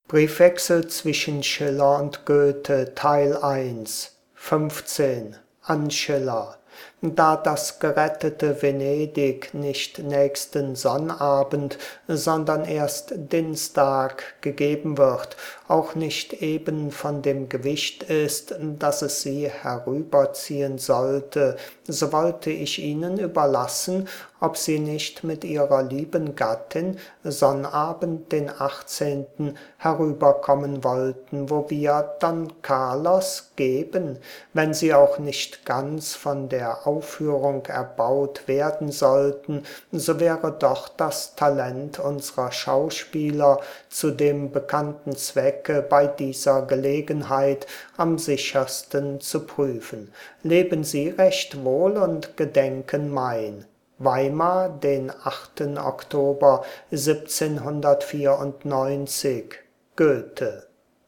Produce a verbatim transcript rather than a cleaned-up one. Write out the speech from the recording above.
Briefwechsel zwischen Schiller und Goethe, Teil eins, fünfzehn an Schiller. Da das gerettete Venedig nicht nächsten Sonnabend, sondern erst Dienstag gegeben wird, auch nicht eben von dem Gewicht ist, dass es sie herüberziehen sollte, so wollte ich ihnen überlassen, ob sie nicht mit ihrer lieben Gattin Sonnabend den achtzehnten herüberkommen wollten, wo wir Don Carlos geben, wenn sie auch nicht ganz von der Aufführung erbaut werden sollten, so wäre doch das Talent unserer Schauspieler zu dem bekannten Zwecke bei dieser Gelegenheit am sichersten zu prüfen. Leben Sie recht wohl und gedenken mein. Weimar, den achten Oktober siebzehnhundertvierundneunzig. Goethe.